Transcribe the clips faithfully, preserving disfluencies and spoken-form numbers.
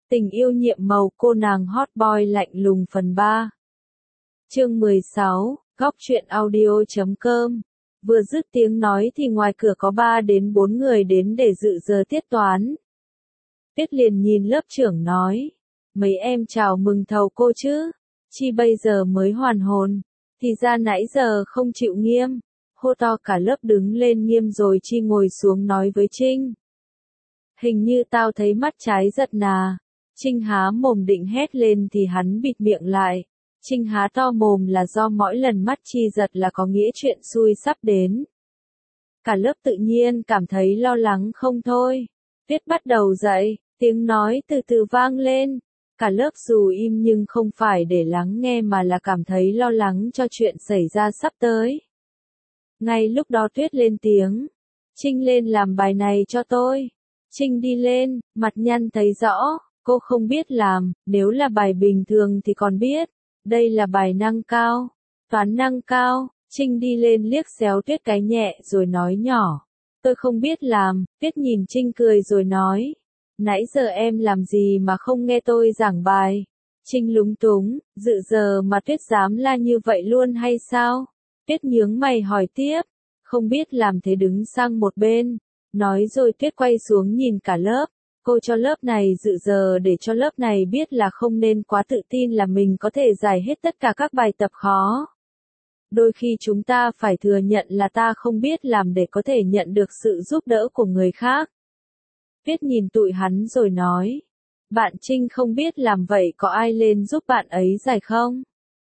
Tình yêu nhiệm màu cô nàng hot boy lạnh lùng phần ba. Chương mười sáu, góc truyện audio chấm com. Vừa dứt tiếng nói thì ngoài cửa có ba đến bốn người đến để dự giờ tiết toán. Tuyết liền nhìn lớp trưởng nói, mấy em chào mừng thầu cô chứ, chi bây giờ mới hoàn hồn, thì ra nãy giờ không chịu nghiêm, hô to cả lớp đứng lên nghiêm rồi chi ngồi xuống nói với Trinh. Hình như tao thấy mắt trái giật nà. Trinh há mồm định hét lên thì hắn bịt miệng lại. Trinh há to mồm là do mỗi lần mắt chi giật là có nghĩa chuyện xui sắp đến. Cả lớp tự nhiên cảm thấy lo lắng không thôi. Tuyết bắt đầu dậy, tiếng nói từ từ vang lên. Cả lớp dù im nhưng không phải để lắng nghe mà là cảm thấy lo lắng cho chuyện xảy ra sắp tới. Ngay lúc đó Tuyết lên tiếng. Trinh lên làm bài này cho tôi. Trinh đi lên, mặt nhăn thấy rõ. Cô không biết làm, nếu là bài bình thường thì còn biết. Đây là bài nâng cao. Toán nâng cao. Trinh đi lên liếc xéo Tuyết cái nhẹ rồi nói nhỏ. Tôi không biết làm. Tuyết nhìn Trinh cười rồi nói. Nãy giờ em làm gì mà không nghe tôi giảng bài? Trinh lúng túng, dự giờ mà Tuyết dám la như vậy luôn hay sao? Tuyết nhướng mày hỏi tiếp. Không biết làm thế đứng sang một bên. Nói rồi Tuyết quay xuống nhìn cả lớp. Cô cho lớp này dự giờ để cho lớp này biết là không nên quá tự tin là mình có thể giải hết tất cả các bài tập khó. Đôi khi chúng ta phải thừa nhận là ta không biết làm để có thể nhận được sự giúp đỡ của người khác. Tuyết nhìn tụi hắn rồi nói. Bạn Trinh không biết làm vậy có ai lên giúp bạn ấy giải không?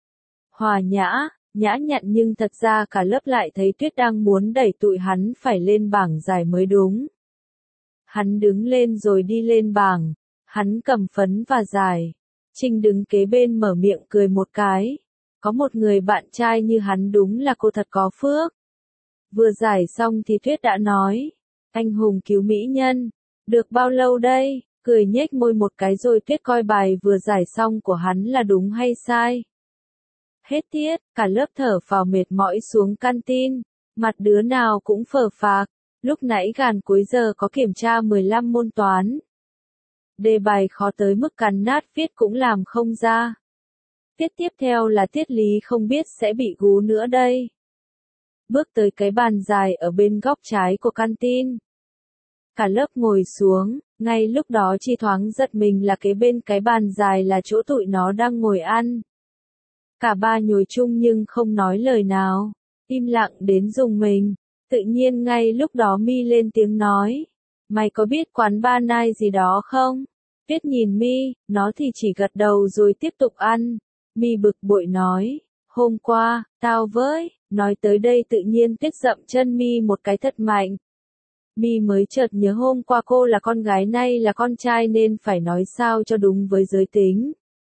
Hòa Nhã, Nhã nhận nhưng thật ra cả lớp lại thấy Tuyết đang muốn đẩy tụi hắn phải lên bảng giải mới đúng. Hắn đứng lên rồi đi lên bảng, hắn cầm phấn và giải. Trinh đứng kế bên mở miệng cười một cái. Có một người bạn trai như hắn đúng là cô thật có phước. Vừa giải xong thì Tuyết đã nói. Anh hùng cứu mỹ nhân. Được bao lâu đây? Cười nhếch môi một cái rồi Tuyết coi bài vừa giải xong của hắn là đúng hay sai. Hết tiết, cả lớp thở phào mệt mỏi xuống canteen. Mặt đứa nào cũng phờ phạc. Lúc nãy gần cuối giờ có kiểm tra mười lăm môn toán. Đề bài khó tới mức cắn nát viết cũng làm không ra. Tiết tiếp theo là tiết lý không biết sẽ bị gú nữa đây. Bước tới cái bàn dài ở bên góc trái của canteen. Cả lớp ngồi xuống, ngay lúc đó Chi thoáng giật mình là kế bên cái bàn dài là chỗ tụi nó đang ngồi ăn. Cả ba nhồi chung nhưng không nói lời nào, im lặng đến rùng mình. Tự nhiên ngay lúc đó Mi lên tiếng nói. Mày có biết quán ba nai gì đó không? Tuyết nhìn Mi, nó thì chỉ gật đầu rồi tiếp tục ăn. Mi bực bội nói. Hôm qua, tao với, nói tới đây tự nhiên Tuyết dậm chân Mi một cái thật mạnh. Mi mới chợt nhớ hôm qua cô là con gái nay là con trai nên phải nói sao cho đúng với giới tính.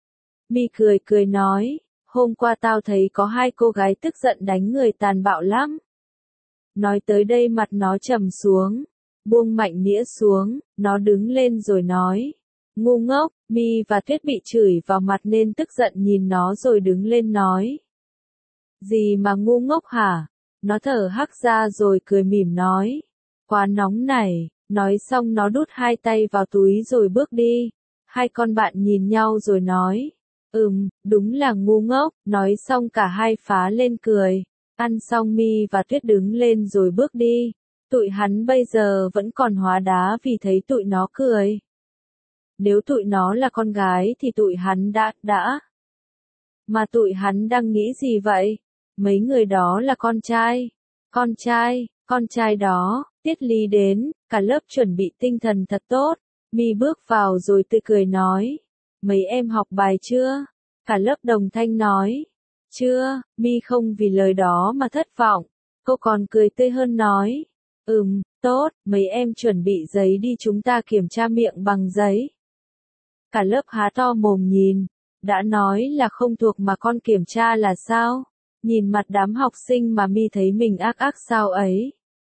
Mi cười cười nói. Hôm qua tao thấy có hai cô gái tức giận đánh người tàn bạo lắm. Nói tới đây mặt nó trầm xuống, buông mạnh nĩa xuống, nó đứng lên rồi nói. Ngu ngốc, Mi và Tuyết bị chửi vào mặt nên tức giận nhìn nó rồi đứng lên nói. Gì mà ngu ngốc hả? Nó thở hắc ra rồi cười mỉm nói. Quá nóng này, nói xong nó đút hai tay vào túi rồi bước đi. Hai con bạn nhìn nhau rồi nói. Ừm, đúng là ngu ngốc, nói xong cả hai phá lên cười. Ăn xong Mi và Tuyết đứng lên rồi bước đi. Tụi hắn bây giờ vẫn còn hóa đá vì thấy tụi nó cười. Nếu tụi nó là con gái thì tụi hắn đã, đã. Mà tụi hắn đang nghĩ gì vậy? Mấy người đó là con trai. Con trai, con trai đó, Tiết Lý đến, cả lớp chuẩn bị tinh thần thật tốt. Mi bước vào rồi tươi cười nói. Mấy em học bài chưa? Cả lớp đồng thanh nói. Chưa, Mi không vì lời đó mà thất vọng. Cô còn cười tươi hơn nói. Ừm, tốt, mấy em chuẩn bị giấy đi chúng ta kiểm tra miệng bằng giấy. Cả lớp há to mồm nhìn. Đã nói là không thuộc mà con kiểm tra là sao? Nhìn mặt đám học sinh mà Mi thấy mình ác ác sao ấy.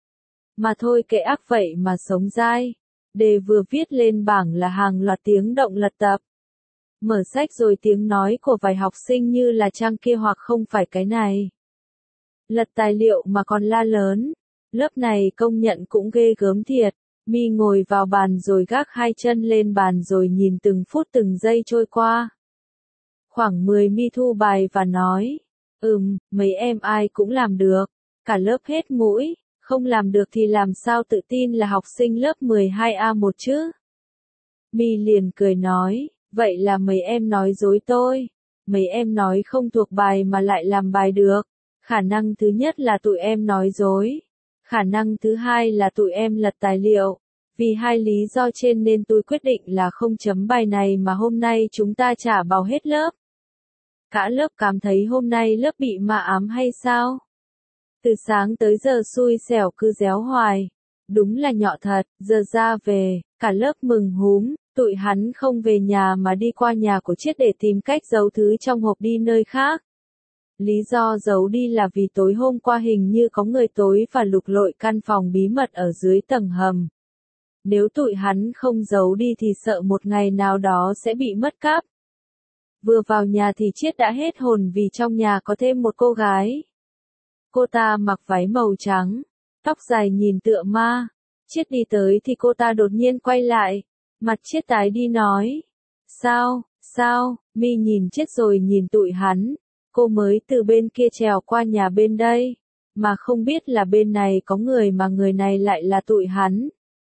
Mà thôi kệ ác vậy mà sống dai. Đề vừa viết lên bảng là hàng loạt tiếng động lật tập. Mở sách rồi tiếng nói của vài học sinh như là trang kia hoặc không phải cái này. Lật tài liệu mà còn la lớn. Lớp này công nhận cũng ghê gớm thiệt. Mi ngồi vào bàn rồi gác hai chân lên bàn rồi nhìn từng phút từng giây trôi qua. Khoảng mười Mi thu bài và nói, ừm, mấy em ai cũng làm được, cả lớp hết mũi, không làm được thì làm sao tự tin là học sinh lớp mười hai A một chứ? Mi liền cười nói, vậy là mấy em nói dối tôi, mấy em nói không thuộc bài mà lại làm bài được, khả năng thứ nhất là tụi em nói dối, khả năng thứ hai là tụi em lật tài liệu, vì hai lý do trên nên tôi quyết định là không chấm bài này mà hôm nay chúng ta trả vào hết lớp. Cả lớp cảm thấy hôm nay lớp bị ma ám hay sao? Từ sáng tới giờ xui xẻo cứ réo hoài. Đúng là nhọ thật, giờ ra về, cả lớp mừng húm, tụi hắn không về nhà mà đi qua nhà của Chiết để tìm cách giấu thứ trong hộp đi nơi khác. Lý do giấu đi là vì tối hôm qua hình như có người tối và lục lọi căn phòng bí mật ở dưới tầng hầm. Nếu tụi hắn không giấu đi thì sợ một ngày nào đó sẽ bị mất cắp. Vừa vào nhà thì Chiết đã hết hồn vì trong nhà có thêm một cô gái. Cô ta mặc váy màu trắng, tóc dài nhìn tựa ma. Chiết đi tới thì cô ta đột nhiên quay lại, mặt Chiết tái đi nói. Sao, sao, Mi nhìn Chiết rồi nhìn tụi hắn, cô mới từ bên kia trèo qua nhà bên đây, mà không biết là bên này có người mà người này lại là tụi hắn.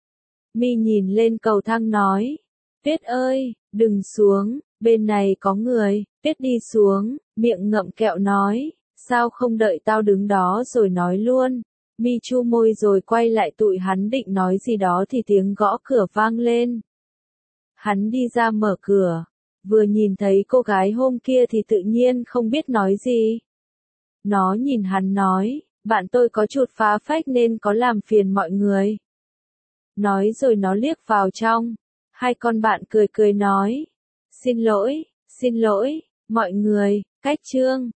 Mi nhìn lên cầu thang nói, Tuyết ơi, đừng xuống, bên này có người. Tuyết đi xuống, miệng ngậm kẹo nói, sao không đợi tao đứng đó rồi nói luôn. Mi chu môi rồi quay lại tụi hắn định nói gì đó thì tiếng gõ cửa vang lên. Hắn đi ra mở cửa, vừa nhìn thấy cô gái hôm kia thì tự nhiên không biết nói gì. Nó nhìn hắn nói, bạn tôi có chút phá phách nên có làm phiền mọi người. Nói rồi nó liếc vào trong, hai con bạn cười cười nói, xin lỗi, xin lỗi, mọi người, cách chương.